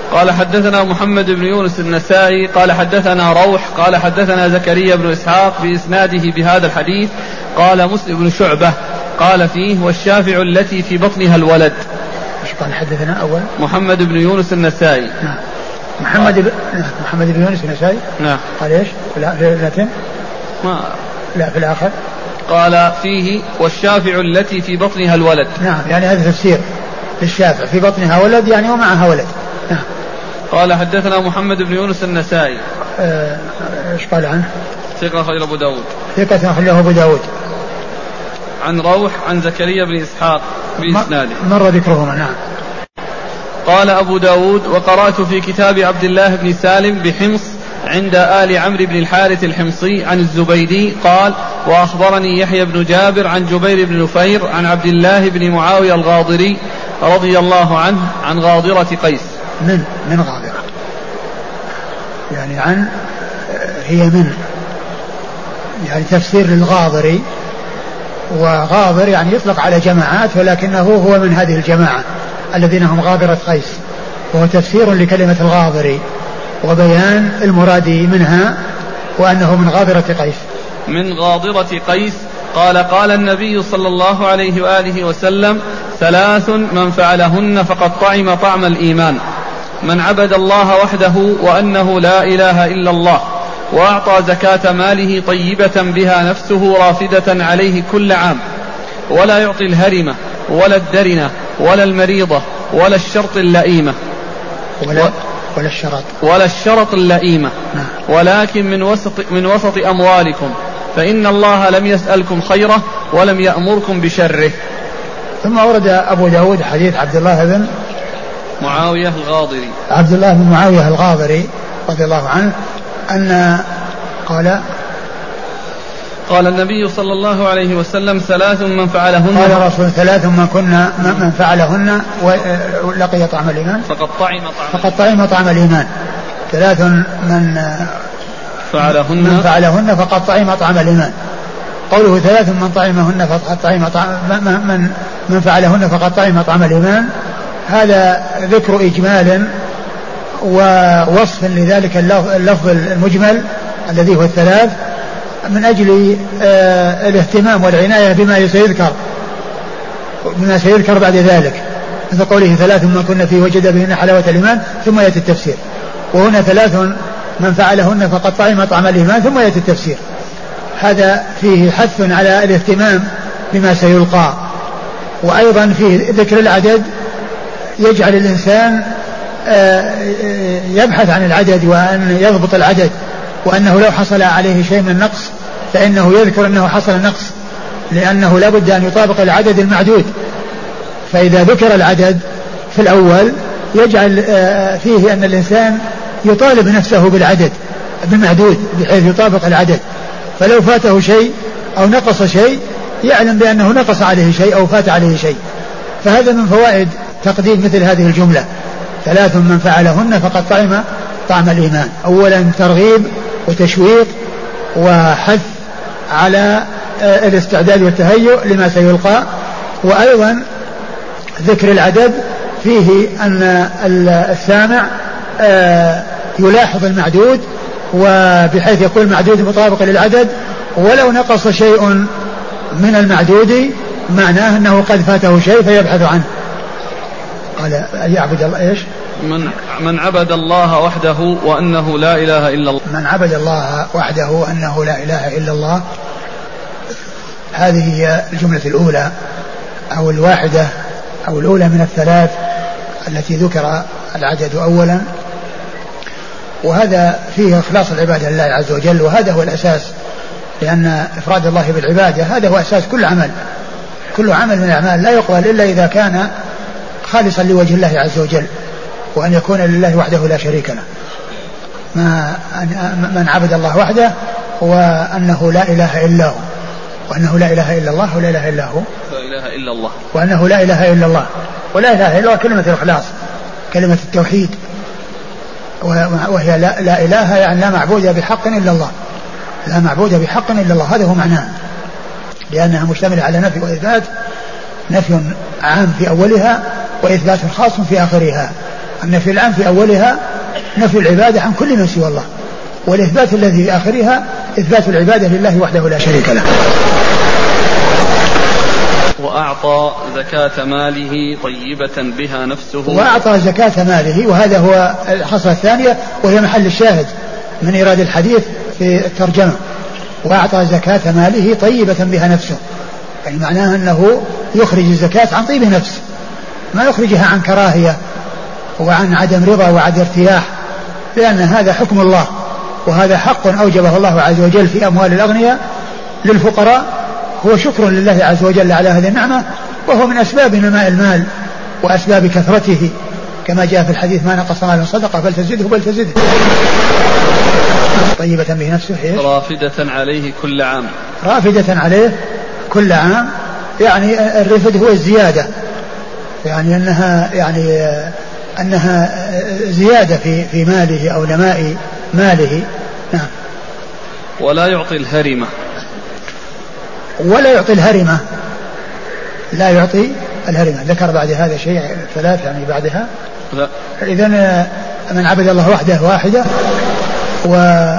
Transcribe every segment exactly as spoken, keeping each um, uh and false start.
قال حدثنا محمد بن يونس النسائي قال حدثنا روح قال حدثنا زكريا بن إسحاق بإسناده بهذا الحديث. قال مسلم بن شعبة قال فيه والشافع التي في بطنها الولد. ايش قال حدثنا أول؟ محمد بن يونس النسائي. نعم. محمد ب... محمد بن يونس النسائي. نعم. قال ايش؟ لا في ما لا في الآخر. قال فيه والشافع التي في بطنها الولد. نعم يعني هذا تفسير للشافع في بطنها ولد يعني ومعها ولد. نعم. قال حدثنا محمد بن يونس النسائي. ايش قال عنه؟ ثقة أخرجه أبو داود. ثقة أخرجه أبو داود. عن روح عن زكريا بن إسحاق بإسناده. مر ذكرهما. نعم. قال أبو داود وقرأت في كتاب عبد الله بن سالم بحمص عند آل عمرو بن الحارث الحمصي عن الزبيدي قال وأخبرني يحيى بن جابر عن جبير بن نفير عن عبد الله بن معاوية الغاضري رضي الله عنه عن غاضرة قيس. من من غاضرة يعني عن هي من يعني تفسير للغاضري، وغاضر يعني يطلق على جماعات ولكنه هو من هذه الجماعة الذين هم غاضرة قيس، وهو تفسير لكلمة الغاضري وبيان المراد منها وأنه من غاضرة قيس. من غاضرة قيس. قال قال النبي صلى الله عليه وآله وسلم ثلاث من فعلهن فقد طعم طعم الإيمان: من عبد الله وحده وأنه لا إله إلا الله، وأعطى زكاة ماله طيبة بها نفسه رافدة عليه كل عام، ولا يعطي الهرمة ولا الدرنة ولا المريضة ولا الشرط اللئيمة ولا, ولا الشرط ولا الشرط اللئيمة ولكن من وسط, من وسط أموالكم، فإن الله لم يسألكم خيره ولم يأمركم بشره. ثم ورد أبو داود حديث عبد الله بن معاوية الغاضري عبد الله بن معاوية الغاضري رضي الله عنه أن قال قال النبي صلى الله عليه وسلم ثلاث من فعلهن قال الرسول ثلاث من كنا من فعلهن ولقي طعم الإيمان فقد طعم طعم فقد طعم طعم الإيمان. ثلاث من فعلهن من فعلهن فقد طعم طعم الإيمان. قوله ثلاث من طعمهن فقد طعم طعم من من فعلهن فقد طعم طعم الإيمان، هذا ذكر إجمال ووصف لذلك اللفظ المجمل الذي هو الثلاث من أجل آه الاهتمام والعناية بما سيذكر بما سيذكر بعد ذلك، مثل قوله ثلاث من كنا فيه وجد بهن حلاوة الإيمان ثم يأتي التفسير، وهنا ثلاث من فعلهن فقد طعم طعم الإيمان ثم يأتي التفسير. هذا فيه حث على الاهتمام بما سيلقى، وأيضا فيه ذكر العدد يجعل الإنسان يبحث عن العدد وأن يضبط العدد، وأنه لو حصل عليه شيء من نقص فإنه يذكر أنه حصل نقص، لأنه لا بد أن يطابق العدد المعدود. فإذا ذكر العدد في الأول يجعل فيه أن الإنسان يطالب نفسه بالعدد بالمعدود بحيث يطابق العدد، فلو فاته شيء أو نقص شيء يعلم بأنه نقص عليه شيء أو فات عليه شيء. فهذا من فوائد تقديم مثل هذه الجملة: ثلاث من فعلهن فقد طعم طعم الإيمان. أولا ترغيب وتشويق وحث على الاستعداد والتهيؤ لما سيلقى، وأيضا ذكر العدد فيه أن السامع يلاحظ المعدود وبحيث يكون المعدود مطابق للعدد، ولو نقص شيء من المعدود معناه أنه قد فاته شيء فيبحث عنه. قال يعبد الله إيش؟ من من عبد الله وحده وأنه لا إله إلا الله. من عبد الله وحده وأنه لا إله إلا الله، هذه هي الجملة الأولى أو الواحدة أو الأولى من الثلاث التي ذكر العدد أولا، وهذا فيه إخلاص العبادة لله عز وجل، وهذا هو الأساس، لأن إفراد الله بالعبادة هذا هو أساس كل عمل. كل عمل من الأعمال لا يقبل إلا إذا كان خالصا لوجه الله عز وجل، وأن يكون لله وحده لا شريك له. ما من عبد الله وحده وأنه لا إله إلا هو، وأنه لا إله إلا الله ولا إله إلا هو لا إله إلا الله وأنه لا إله إلا الله ولا إله إلا الله كلمة الإخلاص، كلمة التوحيد، وهي لا, لا إله يعني لا معبود بحق إلا الله، لا معبود بحق إلا الله، هذا هو معناه، لأنها مشتملة على نفي وإثبات، نفي عام في أولها وإثبات خاص في آخرها. النفي العام في أولها نفي العبادة عن كل من سوى الله، والإثبات الذي في آخرها إثبات العبادة لله وحده لا شريك له. وأعطى زكاة ماله طيبة بها نفسه. وأعطى زكاة ماله، وهذا هو الحصة الثانية وهي محل الشاهد من إيراد الحديث في الترجمة. وأعطى زكاة ماله طيبة بها نفسه، يعني معناه أنه يخرج الزكاة عن طيب نفس، ما يخرجها عن كراهية وعن عدم رضا وعدم ارتياح، لأن هذا حكم الله، وهذا حق أوجبه الله عز وجل في أموال الأغنياء للفقراء، هو شكر لله عز وجل على هذه النعمة، وهو من أسباب نماء المال وأسباب كثرته، كما جاء في الحديث ما نقص مال من صدقة فلتزده فلتزده. طيبة به نفسه رافدة عليه كل عام. رافدة عليه كل عام، يعني الرفد هو الزيادة، يعني أنها يعني أنها زيادة في في ماله أو نماء ماله. نعم. ولا يعطي الهرمة. ولا يعطي الهرمة، لا يعطي الهرمة. ذكر بعد هذا شيء ثلاث يعني بعدها. لا. إذن من عبد الله وحده واحدة. و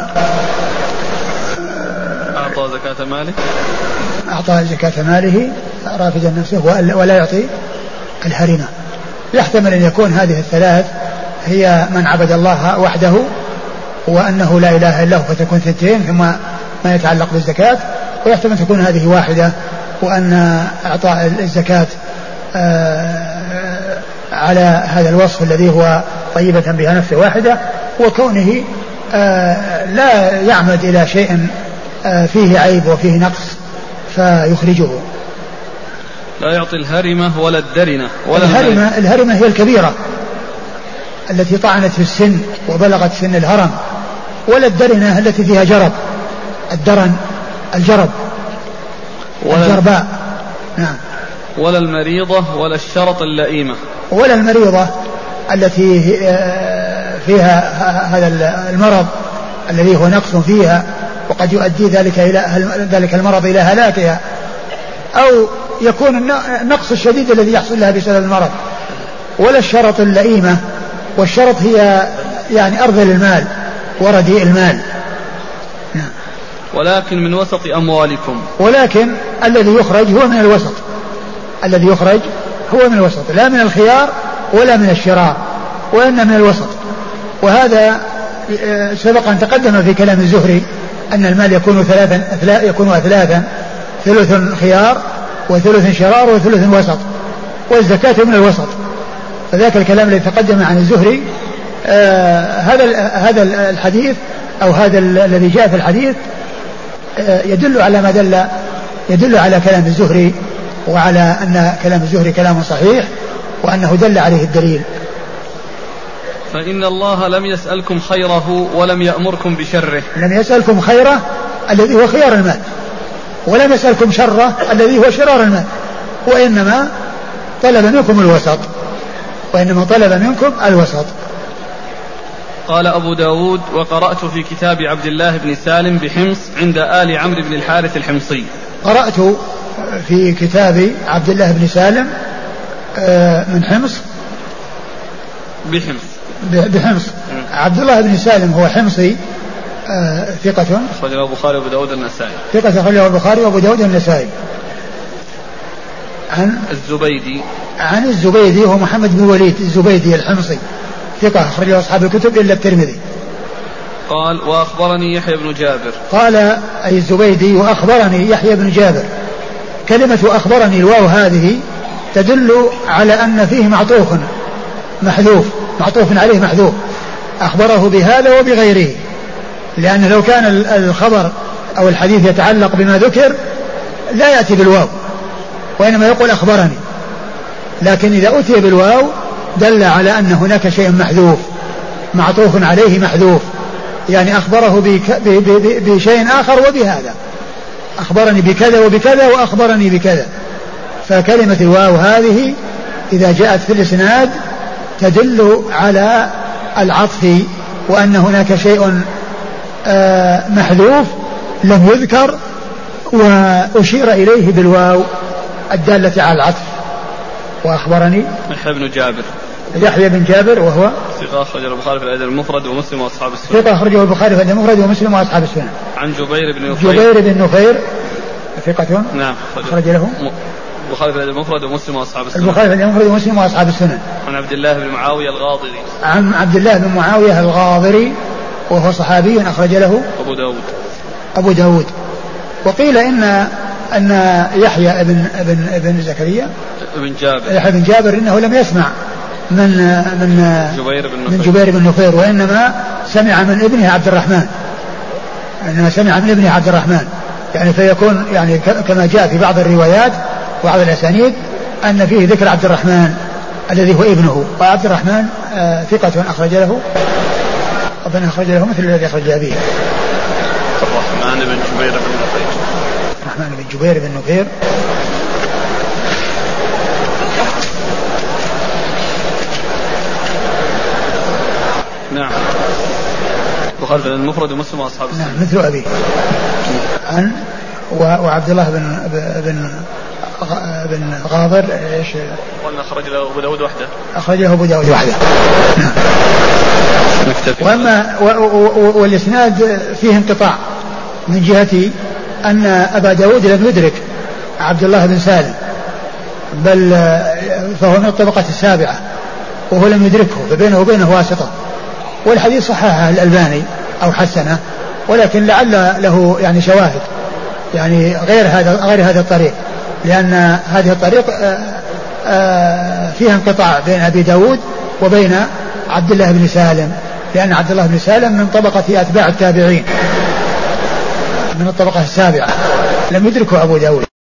أعطى زكاة ماله. أعطى زكاة ماله رافدا نفسه ولا يعطي الهرمة. يحتمل أن يكون هذه الثلاث هي من عبد الله وحده وأنه لا إله إلا هو فتكون ثنتين ثم ما يتعلق بالزكاة، ويحتمل تكون هذه واحدة وأن إعطاء الزكاة على هذا الوصف الذي هو طيبة بها نفسه واحدة، وكونه لا يعمد إلى شيء فيه عيب وفيه نقص فيخرجه. لا يعطي الهرمة ولا الدرنة ولا الهرمة. الهرمة هي الكبيرة التي طعنت في السن وبلغت سن الهرم، ولا الدرنة التي فيها جرب، الدرن الجرب الجرباء. نعم. ولا المريضة ولا الشرط اللئيمة. ولا المريضة التي فيها هذا المرض الذي هو نقص فيها وقد يؤدي ذلك إلى ذلك المرض إلى هلاكها، أو يكون النقص الشديد الذي يحصل لها بسبب المرض. ولا الشرط اللئيمة، والشرط هي يعني أرذل المال ورديء المال. نعم. ولكن من وسط أموالكم. ولكن الذي يخرج هو من الوسط، الذي يخرج هو من الوسط، لا من الخيار ولا من الشرار، وإن من الوسط. وهذا سبق أن تقدم في كلام الزهري أن المال يكون ثلاثا يكون ثلاثا، ثلث خيار وثلث شرار وثلث وسط، والزكاة من الوسط. فذاك الكلام الذي تقدم عن الزهري آه هذا هذا الحديث أو هذا الذي جاء في الحديث آه يدل على ما دل يدل على كلام الزهري، وعلى أن كلام الزهري كلام صحيح وأنه دل عليه الدليل. فإن الله لم يسألكم خيره ولم يأمركم بشره. لم يسألكم خيره الذي هو خيار المال، ولم يسألكم شره الذي هو شرار المال، وإنما طلب منكم الوسط، وإنما طلب منكم الوسط. قال أبو داود: وقرأت في كتاب عبد الله بن سالم بحمص عند آل عمرو بن الحارث الحمصي. قرأت في كتاب عبد الله بن سالم من حمص بحمص بحمص عبد الله بن سالم هو حمصي ثقة أخرجه البخاري وأبو داود النسائي. ثقة أخرجه البخاري وأبو داود النسائي. عن الزبيدي عن الزبيدي هو محمد بن وليد الزبيدي الحمصي ثقة أخرجه أصحاب الكتب إلا الترمذي. قال: وأخبرني يحيى بن جابر. قال أي الزبيدي: وأخبرني يحيى بن جابر. كلمة أخبرني الواو هذه تدل على أن فيه معطوف محذوف، معطوف عليه محذوف، أخبره بهذا وبغيره، لأن لو كان الخبر أو الحديث يتعلق بما ذكر لا يأتي بالواو، وإنما يقول أخبرني. لكن إذا أتي بالواو دل على أن هناك شيء محذوف معطوف عليه محذوف، يعني أخبره بشيء آخر وبهذا، أخبرني بكذا وبكذا وأخبرني بكذا. فكلمة الواو هذه إذا جاءت في الإسناد تدل على العطف، وأن هناك شيء محذوف لم يذكر وأشير إليه بالواو الدالة على العطف. وأخبرني يحيى بن جابر يحيى بن جابر وهو ثقة أخرجه البخاري في الأدب المفرد ومسلم وأصحاب السنن. ثقة أخرجه البخاري في الأدب المفرد ومسلم وأصحاب السنن. عن جبير بن نفير. جبير بن نفير ثقة. نعم. أخرج له البخاري في الأدب المفرد ومسلم وأصحاب السنن. البخاري في الأدب المفرد ومسلم وأصحاب السنن. عن عبد الله بن معاوية الغاضري. عن عبد الله بن معاوية الغاضري وهو صحابي أخرج له أبو داود. أبو داود. وقيل إن أن يحيى ابن ابن ابن زكريا ابن جابر يحيى بن جابر إنه لم يسمع من من جبير بن من جبير بن نفير وإنما سمع من ابنه عبد الرحمن إنما سمع من ابنه عبد الرحمن يعني فيكون يعني كما جاء في بعض الروايات وبعض الأسانيد أن فيه ذكر عبد الرحمن الذي هو ابنه وعبد الرحمن آه ثقة أخرج له ربنا أخرج له مثل الذي أخرج أبيه. الرحمن بن جبير بن نفير. الرحمن بن جبير بن نفير. نعم. البخاري في المفرد ومسلم واصحاب السنن. نعم مثل أبيه. عن وعبد الله بن بن بن غاضر ايش؟ قلنا أخرج له أبو داود وحده. أخرج له أبو داود وحده. نعم. وأما والإسناد فيه انقطاع من جهة أن أبا داود لم يدرك عبد الله بن سالم بل فهو من الطبقة السابعة وهو لم يدركه فبينه وبينه واسطة والحديث صححه الألباني أو حسنه ولكن لعل له يعني شواهد يعني غير هذا غير هذا الطريق لأن هذه الطريق فيها انقطاع بين أبي داود وبين عبد الله بن سالم لأن عبد الله بن سالم من طبقة أتباع التابعين من الطبقة السابعة لم يدركه أبو داود.